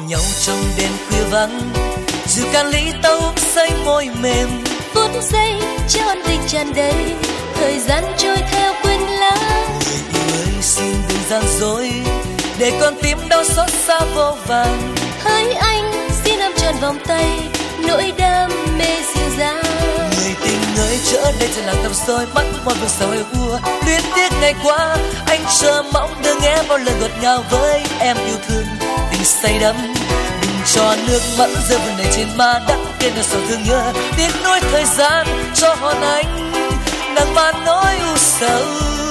nhau trong đêm khuya vắng, dù can lý tâu say môi mềm. Phút giây cho ân tình tràn đầy, thời gian trôi theo quên lãng. Người yêu ơi xin đừng gian dối, để con tim đau xót xa vô vàn. Hỡi anh xin em tròn vòng tay, nỗi đam mê dịu dàng. Người tình ơi trở đây trên làng tầm soi, mắt một vực sầu hơi ua. Luyến tiếc ngày qua anh chờ mong được nghe bao lời ngọt ngào với em yêu thương tình say đắm. Đừng cho nước mắt rơi vần đầy trên má đắng, kêu là sầu thương nhớ tiếc nuối thời gian cho hòn anh nắng man nỗi u sầu.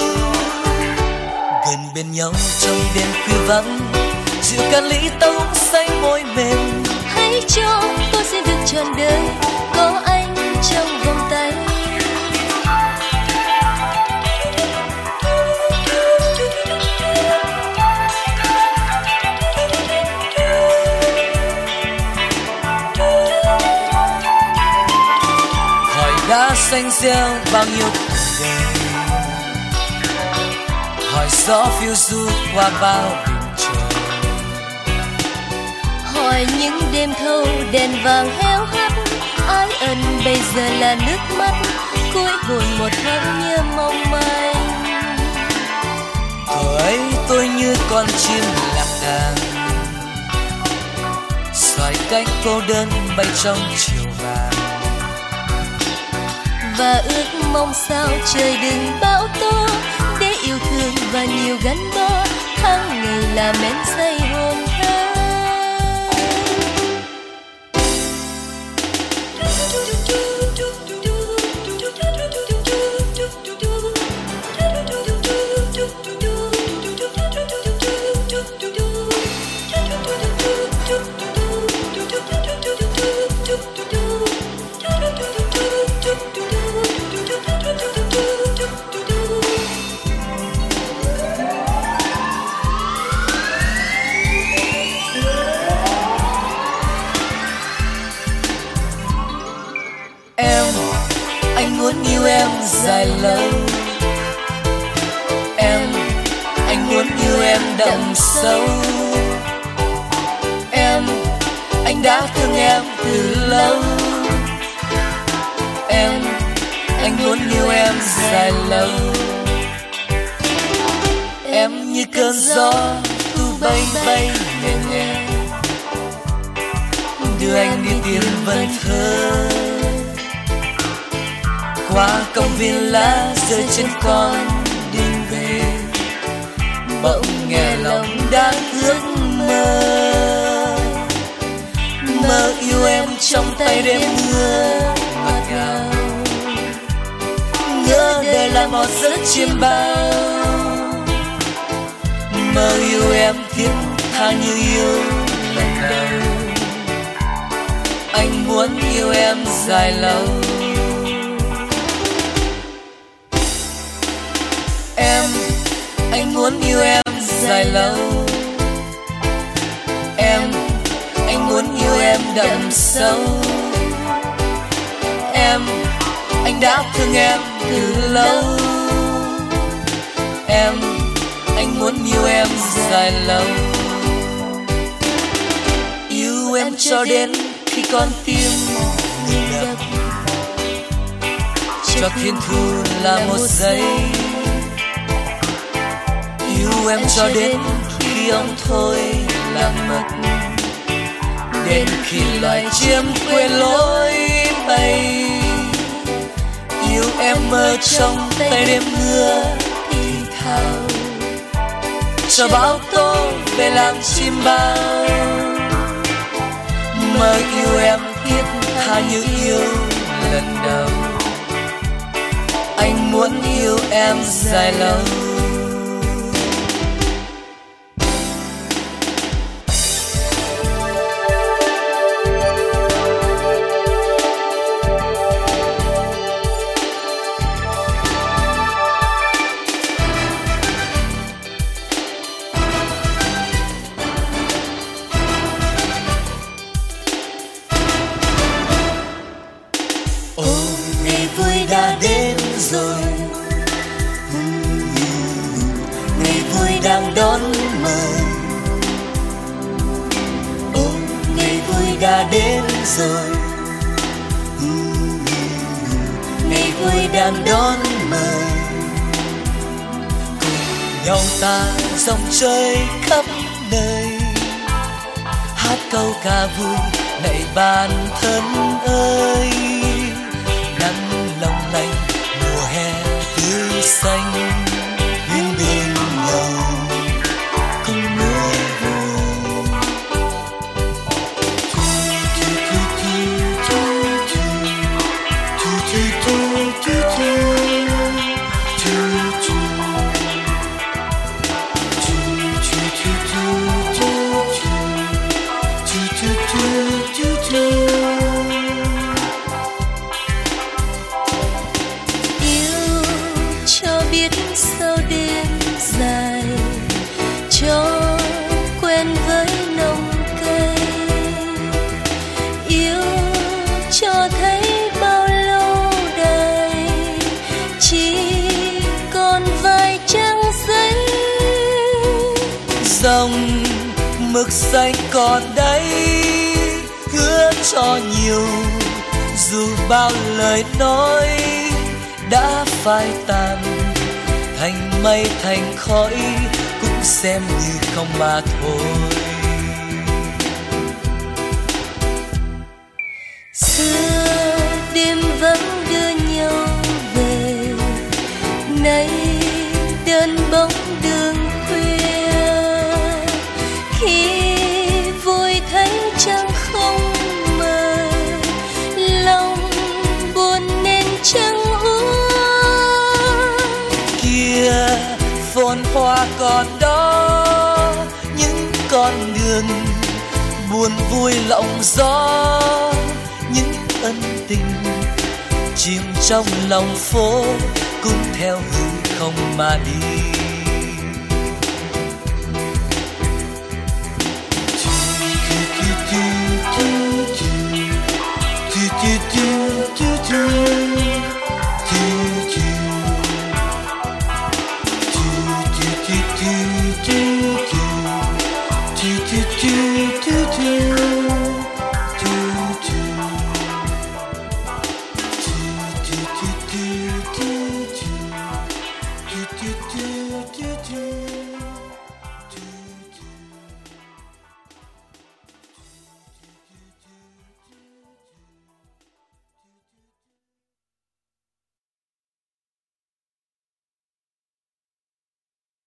Gần bên nhau trong đêm khuya vắng, dịu can lý tâu say môi mềm. Hãy cho tôi xin được trọn đời có anh trong vòng tay. Hỏi đã xanh rêu bao nhiêu cuộc đời, hỏi gió phiêu du qua bao biển trời. Hỏi những đêm thâu đèn vàng héo hắt, ái ân bây giờ là nước mắt cuối hồn một thoáng nhớ mong manh. Thuở ấy tôi như con chim lạc đàn, xoài cánh cô đơn bay trong chiều vàng. Và ước mong sao trời đừng bão tố, để yêu thương và nhiều gắn bó, tháng ngày là men say hồn thơ. Anh muốn yêu em dài lâu. Anh muốn yêu em đậm sâu. Anh đã thương em từ lâu. Anh muốn yêu em dài lâu. Em như cơn gió thu bay bay nhẹ nhẹ, đưa anh đi tìm vần thơ. Qua công viên lá rơi trên con đường về, bỗng nghe lòng đang ước mơ. Mơ yêu em trong tay đêm mưa ngọt ngào, ngỡ đời là một giấc chiêm bao. Mơ yêu em thiết tha như yêu lần đầu. Anh muốn yêu em dài lâu. Anh muốn yêu em dài lâu. Anh muốn yêu em đậm sâu. Anh đã thương em từ lâu. Anh muốn yêu em dài lâu. Yêu em cho đến khi con tim ngừng đập, cho thiên thu là một giây. Yêu em cho đến khi ông thôi làm mất, đến khi loài chim quên lối bay. Yêu em mơ trong tay đêm mưa thì thào, cho bão tố về làm chim bao. Mơ yêu em thiết tha như yêu lần đầu. Anh muốn yêu em dài lâu. Ngày vui đã đến rồi, đến rồi. Ngày vui đang đón mời, cùng nhau ta dòng chơi khắp nơi, hát câu ca vui này bạn thân ơi. Nắng long lanh mùa hè tươi xanh, bên bên nhau cùng mưa vui. Yêu cho biết sau đêm dài, cho quen với nồng cây. Yêu cho thấy bao lâu đời chỉ còn vài trang giấy. Dòng mực xanh còn đây, hứa cho nhiều dù bao lời nói đã phai tàn thành mây thành khói, cũng xem như không mà thôi. Xưa đêm vắng đưa nhau về, nay đơn bóng đường khuya. Khi vui thấy trăng không mờ, lòng buồn nên trăng úa. Kia phồn hoa còn đó, những con đường buồn vui lộng gió, những ân tình chìm trong lòng phố cũng theo hư không mà đi. Do